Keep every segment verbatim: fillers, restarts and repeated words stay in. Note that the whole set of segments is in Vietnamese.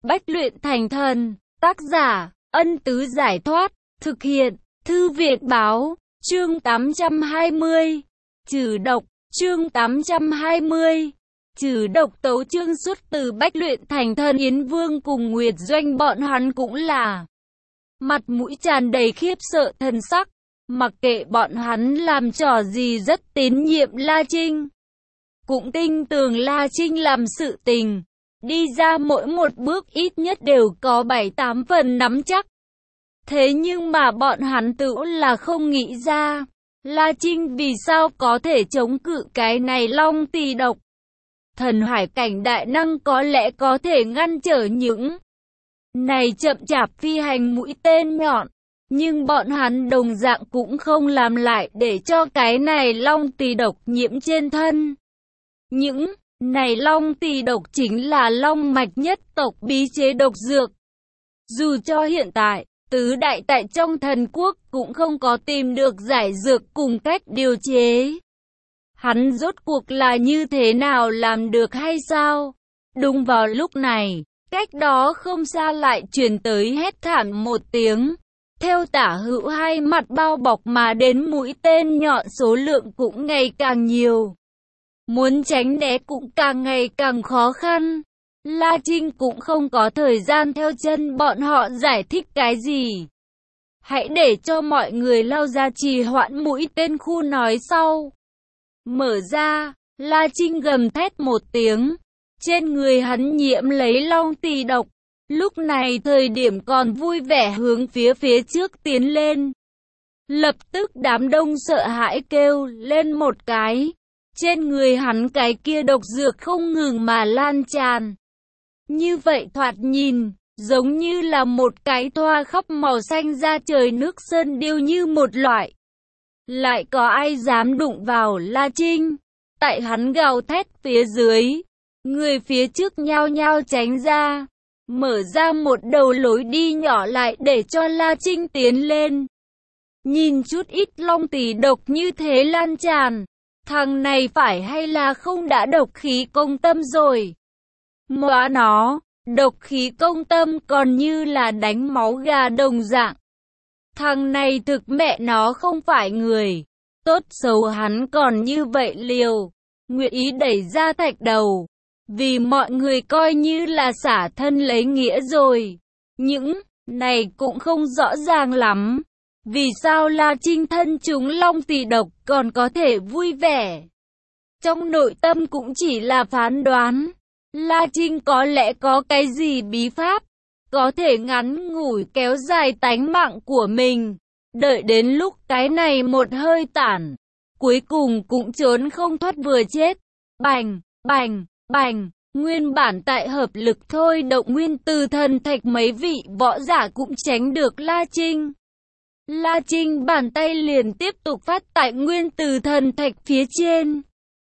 Bách luyện thành thần. Tác giả, Ân Tứ Giải Thoát. Thực hiện, Thư Viện Báo. Chương tám trăm hai mươi. Trừ độc. Chương tám trăm hai mươi. Trừ độc. Tấu chương xuất từ Bách luyện thành thần. Yến Vương cùng Nguyệt Doanh bọn hắn cũng là mặt mũi tràn đầy khiếp sợ thần sắc. Mặc kệ bọn hắn làm trò gì rất tín nhiệm La Trinh, cũng tin tưởng La Trinh làm sự tình, đi ra mỗi một bước ít nhất đều có bảy tám phần nắm chắc. Thế nhưng mà bọn hắn tự là không nghĩ ra, La Trinh vì sao có thể chống cự cái này long tỳ độc. Thần hải cảnh đại năng có lẽ có thể ngăn trở những này chậm chạp phi hành mũi tên nhọn, nhưng bọn hắn đồng dạng cũng không làm lại để cho cái này long tỳ độc nhiễm trên thân. Những này long tỳ độc chính là long mạch nhất tộc bí chế độc dược. Dù cho hiện tại, tứ đại tại trong thần quốc cũng không có tìm được giải dược cùng cách điều chế. Hắn rốt cuộc là như thế nào làm được hay sao? Đúng vào lúc này, cách đó không xa lại truyền tới hét thảm một tiếng. Theo tả hữu hai mặt bao bọc mà đến mũi tên nhọn số lượng cũng ngày càng nhiều. Muốn tránh né cũng càng ngày càng khó khăn. La Trinh cũng không có thời gian theo chân bọn họ giải thích cái gì. Hãy để cho mọi người lao ra trì hoãn mũi tên khu nói sau. Mở ra, La Trinh gầm thét một tiếng. Trên người hắn nhiễm lấy long tỳ độc. Lúc này thời điểm còn vui vẻ hướng phía phía trước tiến lên. Lập tức đám đông sợ hãi kêu lên một cái. Trên người hắn cái kia độc dược không ngừng mà lan tràn. Như vậy thoạt nhìn, giống như là một cái thoa khắp màu xanh da trời nước sơn điêu như một loại. Lại có ai dám đụng vào La Trinh? Tại hắn gào thét phía dưới, người phía trước nhao nhao tránh ra. Mở ra một đầu lối đi nhỏ lại để cho La Trinh tiến lên. Nhìn chút ít long tỳ độc như thế lan tràn. Thằng này phải hay là không đã độc khí công tâm rồi? Móa nó, độc khí công tâm còn như là đánh máu gà đồng dạng. Thằng này thực mẹ nó không phải người. Tốt xấu hắn còn như vậy liều. Nguyện ý đẩy ra thạch đầu. Vì mọi người coi như là xả thân lấy nghĩa rồi. Những này cũng không rõ ràng lắm. Vì sao La Trinh thân chúng long tỳ độc còn có thể vui vẻ? Trong nội tâm cũng chỉ là phán đoán. La Trinh có lẽ có cái gì bí pháp, có thể ngắn ngủi kéo dài tánh mạng của mình. Đợi đến lúc cái này một hơi tản, cuối cùng cũng trốn không thoát vừa chết. Bành, bành, bành. Nguyên bản tại hợp lực thôi động nguyên từ thần thạch mấy vị võ giả cũng tránh được La Trinh. La Trinh bàn tay liền tiếp tục phát tại nguyên từ thần thạch phía trên.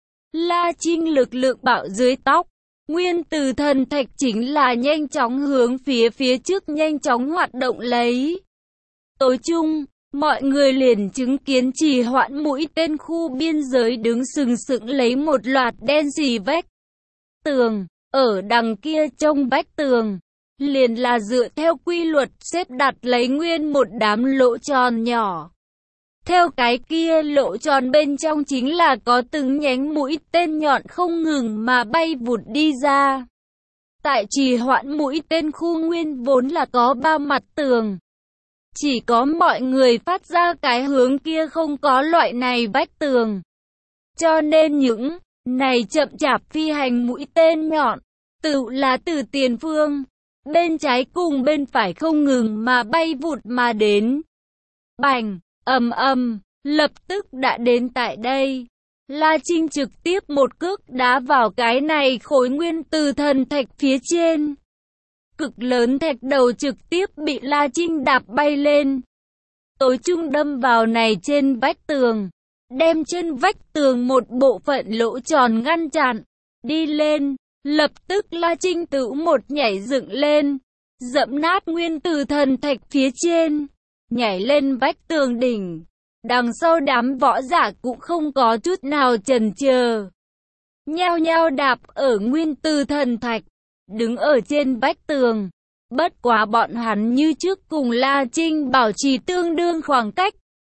La Trinh lực lượng bạo dưới tóc. Nguyên từ thần thạch chính là nhanh chóng hướng phía phía trước nhanh chóng hoạt động lấy. Tối chung, mọi người liền chứng kiến trì hoãn mũi tên khu biên giới đứng sừng sững lấy một loạt đen xì vách tường. Ở đằng kia trong vách tường, liền là dựa theo quy luật xếp đặt lấy nguyên một đám lỗ tròn nhỏ. Theo cái kia lỗ tròn bên trong chính là có từng nhánh mũi tên nhọn không ngừng mà bay vụt đi ra. Tại trì hoãn mũi tên khu nguyên vốn là có ba mặt tường. Chỉ có mọi người phát ra cái hướng kia không có loại này vách tường. Cho nên những này chậm chạp phi hành mũi tên nhọn, tự là từ tiền phương, bên trái cùng bên phải không ngừng mà bay vụt mà đến. Bành, ầm ầm, lập tức đã đến tại đây. La Trinh trực tiếp một cước đá vào cái này khối nguyên từ thần thạch phía trên. Cực lớn thạch đầu trực tiếp bị La Trinh đạp bay lên. Tối trung đâm vào này trên vách tường, đem trên vách tường một bộ phận lỗ tròn ngăn chặn. Đi lên, lập tức La Trinh tự một nhảy dựng lên, dẫm nát nguyên từ thần thạch phía trên, nhảy lên vách tường đỉnh. Đằng sau đám võ giả cũng không có chút nào chần chờ, nhao nhao đạp ở nguyên từ thần thạch. đứng ở trên vách tường. Bất quá bọn hắn như trước cùng La Trinh bảo trì tương đương khoảng cách.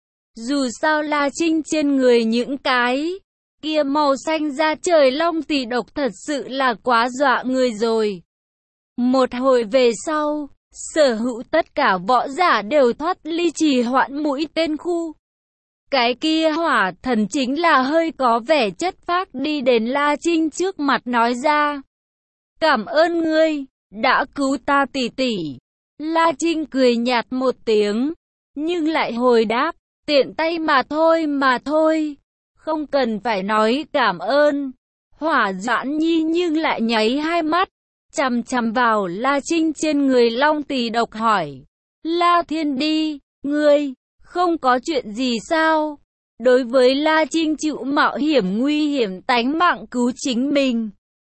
Dù sao La Trinh trên người những cái kia màu xanh da trời long tỳ độc thật sự là quá dọa người rồi. Một hồi về sau, sở hữu tất cả võ giả đều thoát ly trì hoãn mũi tên khu. Cái kia hỏa thần chính là hơi có vẻ chất phác đi đến La Trinh trước mặt nói ra. Cảm ơn ngươi, đã cứu ta tỷ tỷ. La Trinh cười nhạt một tiếng, nhưng lại hồi đáp, tiện tay mà thôi mà thôi, không cần phải nói cảm ơn. Hỏa Doãn Nhi nhưng lại nháy hai mắt, chằm chằm vào La Trinh trên người long tỳ độc hỏi. La Thiên Đi, ngươi, không có chuyện gì sao? Đối với La Trinh chịu mạo hiểm nguy hiểm tánh mạng cứu chính mình,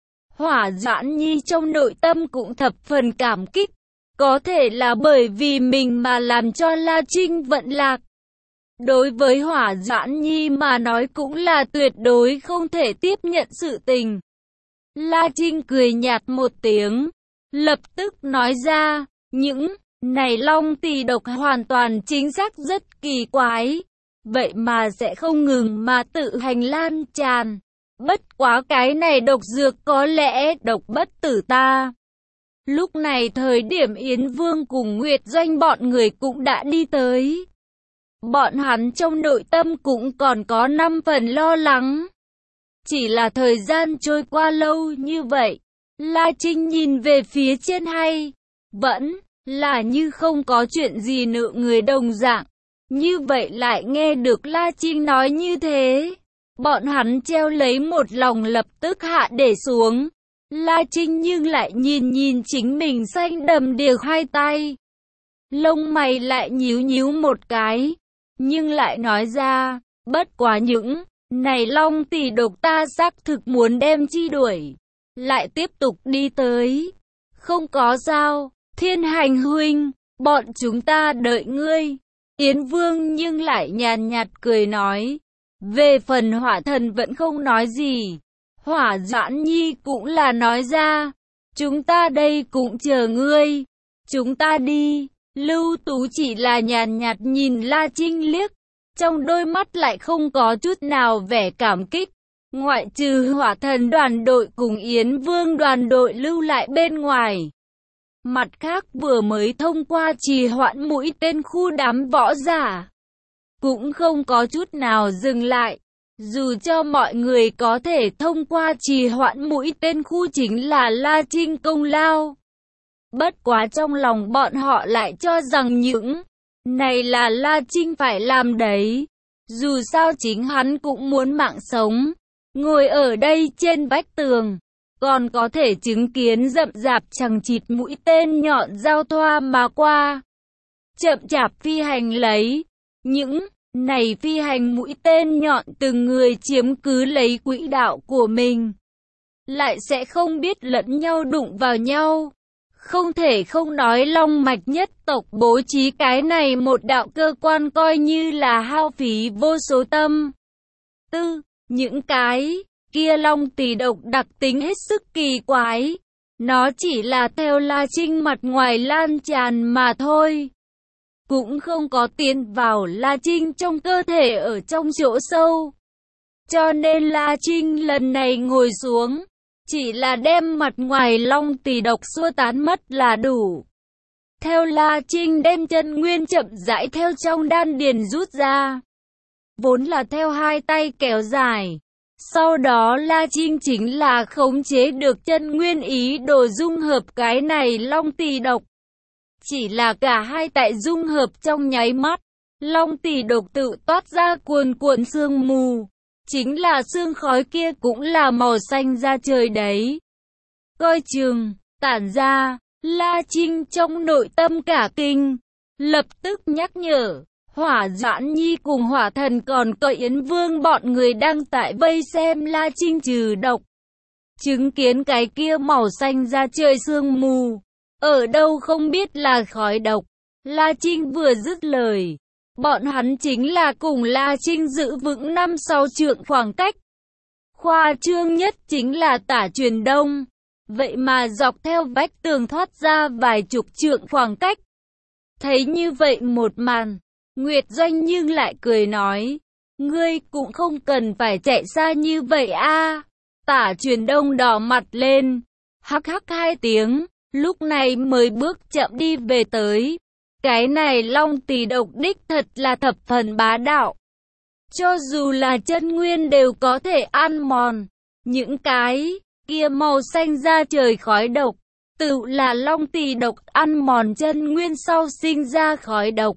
Hỏa Doãn Nhi trong nội tâm cũng thập phần cảm kích. Có thể là bởi vì mình mà làm cho La Trinh vận lạc. Đối với Hỏa Doãn Nhi mà nói cũng là tuyệt đối không thể tiếp nhận sự tình. La Trinh cười nhạt một tiếng, lập tức nói ra, những này long tỳ độc hoàn toàn chính xác rất kỳ quái, vậy mà sẽ không ngừng mà tự hành lan tràn. Bất quá cái này độc dược có lẽ độc bất tử ta. Lúc này thời điểm Yến Vương cùng Nguyệt Doanh bọn người cũng đã đi tới. Bọn hắn trong nội tâm cũng còn có năm phần lo lắng. Chỉ là thời gian trôi qua lâu như vậy, La Trinh nhìn về phía trên hay vẫn là như không có chuyện gì nợ người đồng dạng. Như vậy lại nghe được La Trinh nói như thế, bọn hắn treo lấy một lòng lập tức hạ để xuống. La Trinh nhưng lại nhìn nhìn chính mình xanh đầm đìa hai tay, lông mày lại nhíu nhíu một cái, nhưng lại nói ra, bất quá những này long tỳ độc ta xác thực muốn đem chi đuổi, lại tiếp tục đi tới. Không có sao, Thiên Hành huynh, bọn chúng ta đợi ngươi. Yến Vương nhưng lại nhàn nhạt cười nói. Về phần Hỏa Thần vẫn không nói gì. Hỏa Doãn Nhi cũng là nói ra, chúng ta đây cũng chờ ngươi, chúng ta đi. Lưu Tú chỉ là nhàn nhạt nhìn La Trinh liếc, trong đôi mắt lại không có chút nào vẻ cảm kích. Ngoại trừ Hỏa Thần đoàn đội cùng Yến Vương đoàn đội lưu lại bên ngoài. Mặt khác vừa mới thông qua trì hoãn mũi tên khu đám võ giả, cũng không có chút nào dừng lại. Dù cho mọi người có thể thông qua trì hoãn mũi tên khu chính là La Trinh công lao. Bất quá trong lòng bọn họ lại cho rằng những này là La Trinh phải làm đấy. Dù sao chính hắn cũng muốn mạng sống. Ngồi ở đây trên vách tường, còn có thể chứng kiến rậm rạp chằng chịt mũi tên nhọn giao thoa mà qua. Chậm chạp phi hành lấy. Những này phi hành mũi tên nhọn từng người chiếm cứ lấy quỹ đạo của mình, lại sẽ không biết lẫn nhau đụng vào nhau. Không thể không nói Long Mạch nhất tộc bố trí cái này một đạo cơ quan coi như là hao phí vô số tâm tư. Những cái kia long tỳ độc đặc tính hết sức kỳ quái, nó chỉ là theo La Trinh mặt ngoài lan tràn mà thôi, cũng không có tiến vào La Trinh trong cơ thể ở trong chỗ sâu. Cho nên La Trinh lần này ngồi xuống, chỉ là đem mặt ngoài long tỳ độc xua tán mất là đủ. Theo La Trinh đem chân nguyên chậm rãi theo trong đan điền rút ra, vốn là theo hai tay kéo dài. Sau đó La Trinh chính là khống chế được chân nguyên ý đồ dung hợp cái này long tỳ độc. Chỉ là cả hai tại dung hợp trong nháy mắt, long tỳ độc tự toát ra cuồn cuộn sương mù. Chính là sương khói kia cũng là màu xanh da trời đấy. Coi chừng, tản ra, La Trinh trong nội tâm cả kinh, lập tức nhắc nhở. Hỏa Doãn Nhi cùng Hỏa Thần còn có Yến Vương bọn người đang tại vây xem La Trinh trừ độc. Chứng kiến cái kia màu xanh da trời sương mù, ở đâu không biết là khói độc. La Trinh vừa dứt lời, bọn hắn chính là cùng La Trinh giữ vững năm sáu trượng khoảng cách. Khoa trương nhất chính là Tả Truyền Đông, vậy mà dọc theo vách tường thoát ra vài chục trượng khoảng cách. Thấy như vậy một màn, Nguyệt Doanh nhưng lại cười nói, ngươi cũng không cần phải chạy xa như vậy a. Tả Truyền Đông đỏ mặt lên, hắc hắc hai tiếng, lúc này mới bước chậm đi về tới. Cái này long tỳ độc đích thật là thập phần bá đạo. Cho dù là chân nguyên đều có thể ăn mòn. Những cái kia màu xanh da trời khói độc, tự là long tỳ độc ăn mòn chân nguyên sau sinh ra khói độc.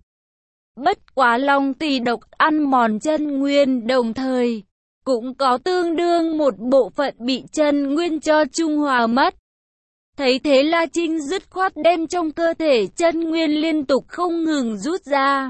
Bất quá long tỳ độc ăn mòn chân nguyên đồng thời, cũng có tương đương một bộ phận bị chân nguyên cho trung hòa mất. Thấy thế La Trinh dứt khoát đem trong cơ thể chân nguyên liên tục không ngừng rút ra.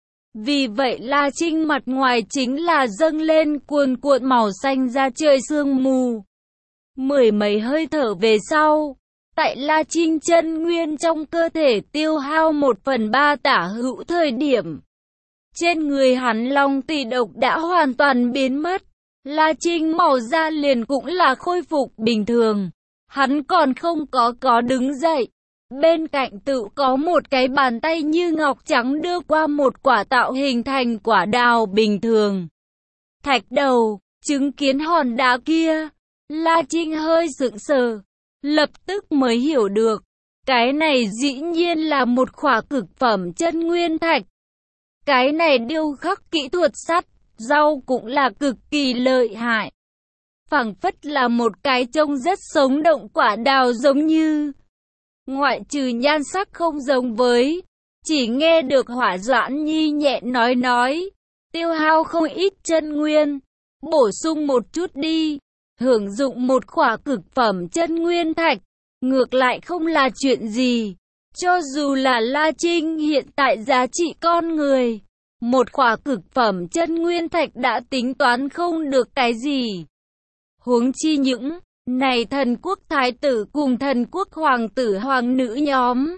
Vì vậy La Trinh mặt ngoài chính là dâng lên cuồn cuộn màu xanh da trời sương mù. Mười mấy hơi thở về sau, tại La Trinh chân nguyên trong cơ thể tiêu hao một phần ba tả hữu thời điểm, trên người hắn long tỳ độc đã hoàn toàn biến mất. La Trinh màu da liền cũng là khôi phục bình thường. Hắn còn không có có đứng dậy. Bên cạnh tự có một cái bàn tay như ngọc trắng đưa qua một quả tạo hình thành quả đào bình thường. Thạch đầu, chứng kiến hòn đá kia, La Trinh hơi sững sờ, lập tức mới hiểu được. Cái này dĩ nhiên là một khỏa cực phẩm chân nguyên thạch. Cái này điêu khắc kỹ thuật sắt, rau cũng là cực kỳ lợi hại. Phảng phất là một cái trông rất sống động quả đào giống như. Ngoại trừ nhan sắc không giống với, chỉ nghe được Hỏa Doãn Nhi nhẹ nói nói, tiêu hao không ít chân nguyên, bổ sung một chút đi, hưởng dụng một khỏa cực phẩm chân nguyên thạch, ngược lại không là chuyện gì. Cho dù là La Trinh hiện tại giá trị con người, một khỏa cực phẩm chân nguyên thạch đã tính toán không được cái gì. Huống chi những này thần quốc thái tử cùng thần quốc hoàng tử hoàng nữ nhóm.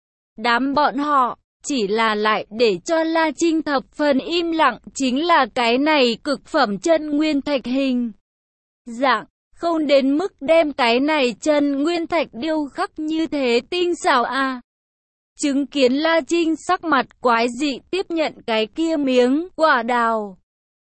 Đám bọn họ, chỉ là lại để cho La Trinh thập phần im lặng chính là cái này cực phẩm chân nguyên thạch hình dạng, không đến mức đem cái này chân nguyên thạch điêu khắc như thế tinh xảo à. Chứng kiến La Trinh sắc mặt quái dị tiếp nhận cái kia miếng quả đào,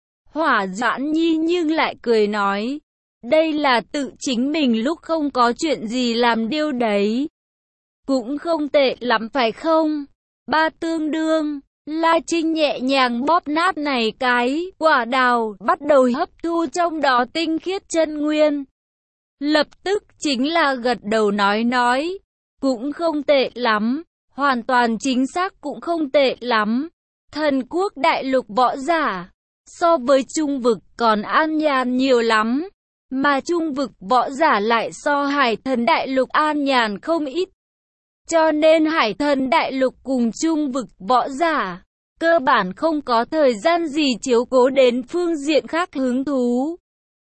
Hỏa Doãn Nhi nhưng lại cười nói, đây là tự chính mình lúc không có chuyện gì làm điêu đấy. Cũng không tệ lắm phải không? Ba tương đương. La Trinh nhẹ nhàng bóp nát này cái quả đào, bắt đầu hấp thu trong đó tinh khiết chân nguyên. Lập tức chính là gật đầu nói nói, cũng không tệ lắm, hoàn toàn chính xác cũng không tệ lắm. Thần quốc đại lục võ giả, so với trung vực còn an nhàn nhiều lắm. Mà trung vực võ giả lại so hải thần đại lục an nhàn không ít. Cho nên hải thần đại lục cùng trung vực võ giả, cơ bản không có thời gian gì chiếu cố đến phương diện khác hứng thú.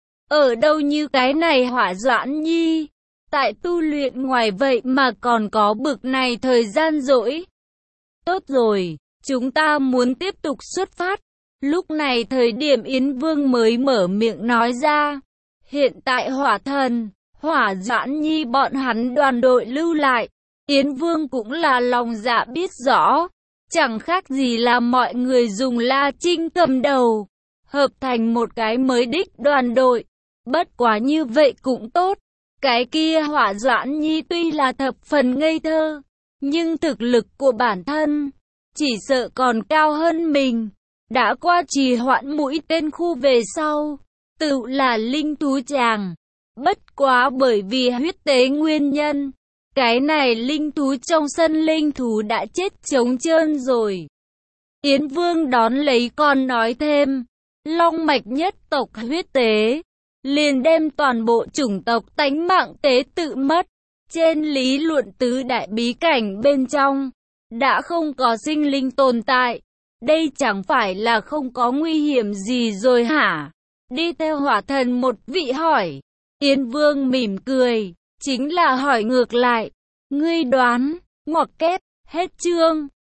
Ở đâu như cái này Hỏa Doãn Nhi, tại tu luyện ngoài vậy mà còn có bực này thời gian rỗi. Tốt rồi, chúng ta muốn tiếp tục xuất phát. Lúc này thời điểm Yến Vương mới mở miệng nói ra. Hiện tại Hỏa Thần, Hỏa Doãn Nhi bọn hắn đoàn đội lưu lại, Yến Vương cũng là lòng dạ biết rõ, chẳng khác gì là mọi người dùng La Trinh cầm đầu, hợp thành một cái mới đích đoàn đội. Bất quá như vậy cũng tốt, cái kia Hỏa Doãn Nhi tuy là thập phần ngây thơ, nhưng thực lực của bản thân, chỉ sợ còn cao hơn mình, đã qua trì hoãn mũi tên khu về sau. Tự là linh thú chàng. Bất quá bởi vì huyết tế nguyên nhân, cái này linh thú trong sân linh thú đã chết trống trơn rồi. Yến Vương đón lấy còn nói thêm, long mạch nhất tộc huyết tế, liền đem toàn bộ chủng tộc tánh mạng tế tự mất. Trên lý luận tứ đại bí cảnh bên trong, đã không có sinh linh tồn tại. Đây chẳng phải là không có nguy hiểm gì rồi hả? Đi theo Hỏa Thần một vị hỏi. Yến Vương mỉm cười, chính là hỏi ngược lại. Ngươi đoán, ngoặc kép, hết chương.